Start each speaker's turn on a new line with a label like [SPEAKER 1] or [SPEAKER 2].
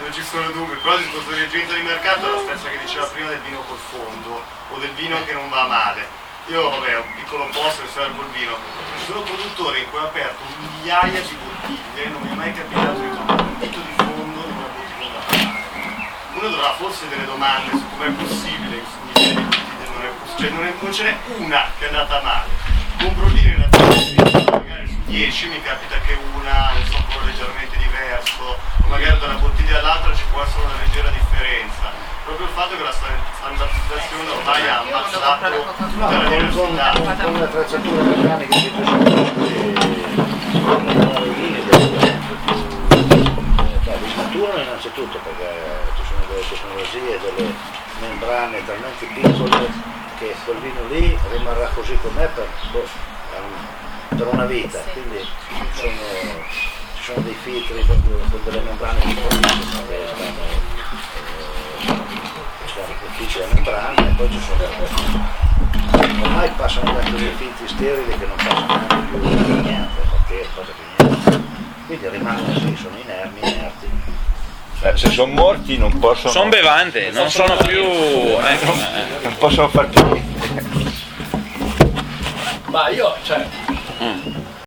[SPEAKER 1] non ci sono dubbi, però il discorso di reagente di mercato è la stessa che diceva prima del vino col fondo o del vino che non va male. Io vabbè, ho un piccolo posto che serve il vino, ci sono produttori in cui ho aperto migliaia di bottiglie, non mi è mai capitato di trovare un dito di fondo in una bottiglia da male. Uno dovrà forse delle domande su com'è possibile che su migliaia di bottiglie non è possibile, cioè non ce n'è una che è andata male. Compro vino in azienda, magari su 10 mi capita che una ha un sapore leggermente diverso, o magari da una bottiglia all'altra ci può essere una leggera differenza. Proprio il fatto che la standardizzazione ormai ha ammazzato tutta la diversità.
[SPEAKER 2] Con l'attrezzatura meccanica che ci sono di maturano innanzitutto perché ci sono delle tecnologie, delle membrane talmente piccole che quel vino lì rimarrà così com'è per una vita, quindi ci sono dei filtri proprio con delle membrane piccolissime che stanno difficile la membrana e poi ci sono ormai passano dentro dei filtri sterili che non passano neanche più niente perché cosa che niente, quindi rimangono così, sono inerti.
[SPEAKER 3] Se sono morti non possono,
[SPEAKER 4] sono bevande, non sono più
[SPEAKER 3] non possono far più niente.
[SPEAKER 5] Ma io, cioè